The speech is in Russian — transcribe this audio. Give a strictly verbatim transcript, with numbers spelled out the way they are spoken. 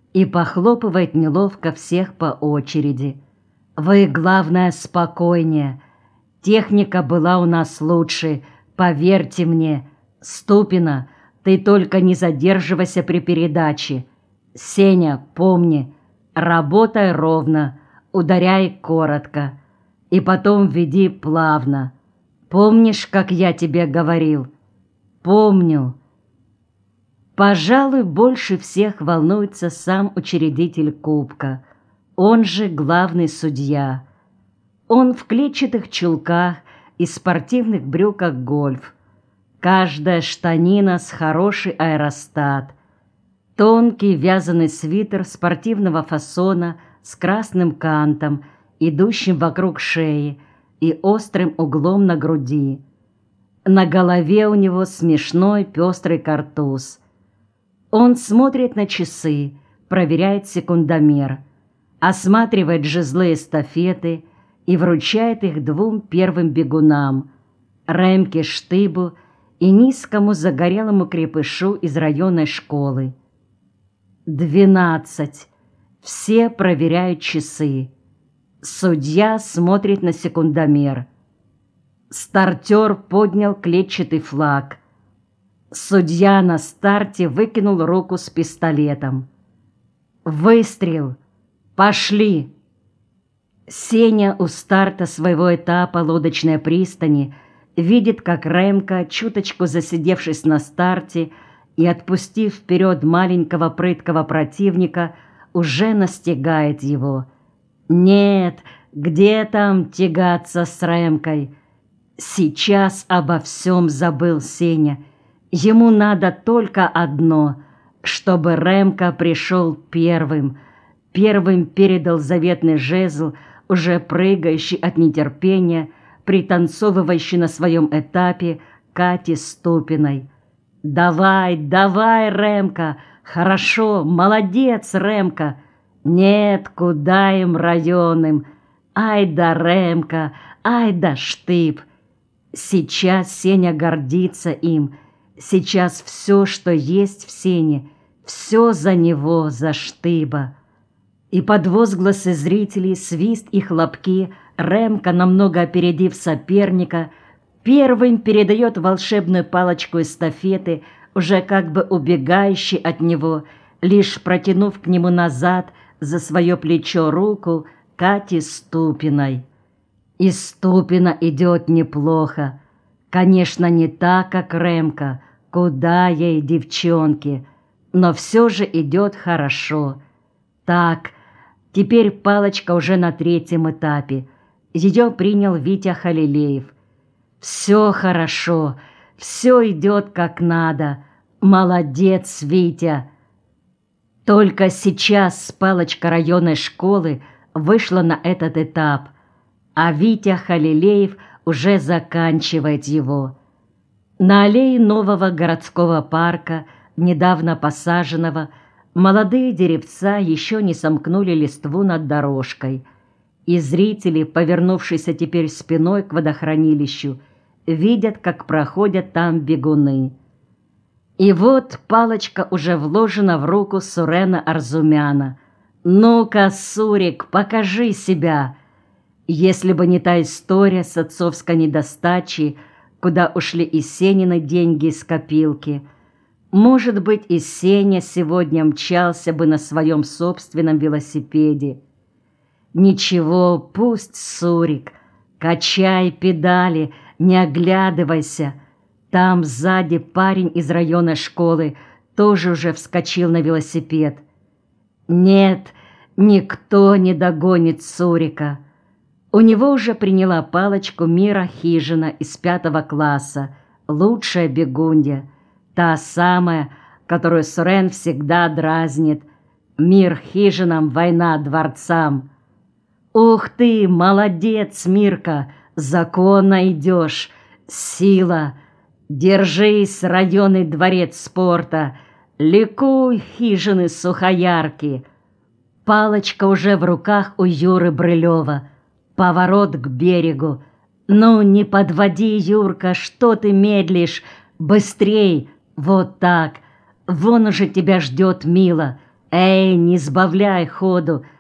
и похлопывает неловко всех по очереди. «Вы, главное, спокойнее. Техника была у нас лучше, поверьте мне. Ступина, ты только не задерживайся при передаче. Сеня, помни, работай ровно, ударяй коротко. И потом веди плавно. Помнишь, как я тебе говорил?» «Помню». Пожалуй, больше всех волнуется сам учредитель кубка, он же главный судья. Он в клетчатых чулках и спортивных брюках гольф. Каждая штанина с хороший аэростат. Тонкий вязаный свитер спортивного фасона с красным кантом, идущим вокруг шеи и острым углом на груди. На голове у него смешной пестрый картуз. Он смотрит на часы, проверяет секундомер, осматривает жезлы эстафеты и вручает их двум первым бегунам – Ремке Штыбу и низкому загорелому крепышу из районной школы. Двенадцать. Все проверяют часы. Судья смотрит на секундомер. Стартер поднял клетчатый флаг. Судья на старте выкинул руку с пистолетом. Выстрел! Пошли! Сеня у старта своего этапа лодочной пристани видит, как Ремка, чуточку засидевшись на старте и отпустив вперед маленького прыткого противника, уже настигает его. Нет, где там тягаться с Ремкой? Сейчас обо всем забыл Сеня. Ему надо только одно, чтобы Ремка пришел первым, первым передал заветный жезл, уже прыгающий от нетерпения, пританцовывающий на своем этапе Кате Ступиной. «Давай, давай, Ремка! Хорошо, молодец, Ремка! Нет, куда им районным! Ай да Ремка, ай да Штыб!» Сейчас Сеня гордится им. Сейчас все, что есть в Сене, все за него, за Штыба. И под возгласы зрителей, свист и хлопки Ремка, намного опередив соперника, первым передает волшебную палочку эстафеты, уже как бы убегающий от него, лишь протянув к нему назад за свое плечо руку Кате Ступиной. И Ступина идет неплохо. Конечно, не так, как Ремка, куда ей, девчонки, но все же идет хорошо. Так, теперь палочка уже на третьем этапе. Ее принял Витя Халилеев. Все хорошо, все идет как надо. Молодец, Витя. Только сейчас палочка районной школы вышла на этот этап, а Витя Халилеев уже заканчивает его. На аллее нового городского парка, недавно посаженного, молодые деревца еще не сомкнули листву над дорожкой, и зрители, повернувшиеся теперь спиной к водохранилищу, видят, как проходят там бегуны. И вот палочка уже вложена в руку Сурена Арзумяна. «Ну-ка, Сурик, покажи себя!» Если бы не та история с отцовской недостачей, куда ушли и Сенины деньги из копилки, может быть, и Сеня сегодня мчался бы на своем собственном велосипеде. Ничего, пусть, Сурик, качай педали, не оглядывайся. Там сзади парень из района школы тоже уже вскочил на велосипед. Нет, никто не догонит Сурика. У него уже приняла палочку Мира Хижина из пятого класса, лучшая бегунья, та самая, которую Сурен всегда дразнит. Мир Хижинам, война дворцам. Ух ты, молодец, Мирка, законно идешь, сила. Держись, районный дворец спорта, ликуй, Хижины Сухоярки. Палочка уже в руках у Юры Брылева. Поворот к берегу. Ну, не подводи, Юрка, что ты медлишь? Быстрей! Вот так! Вон уже тебя ждет Мила. Эй, не сбавляй ходу,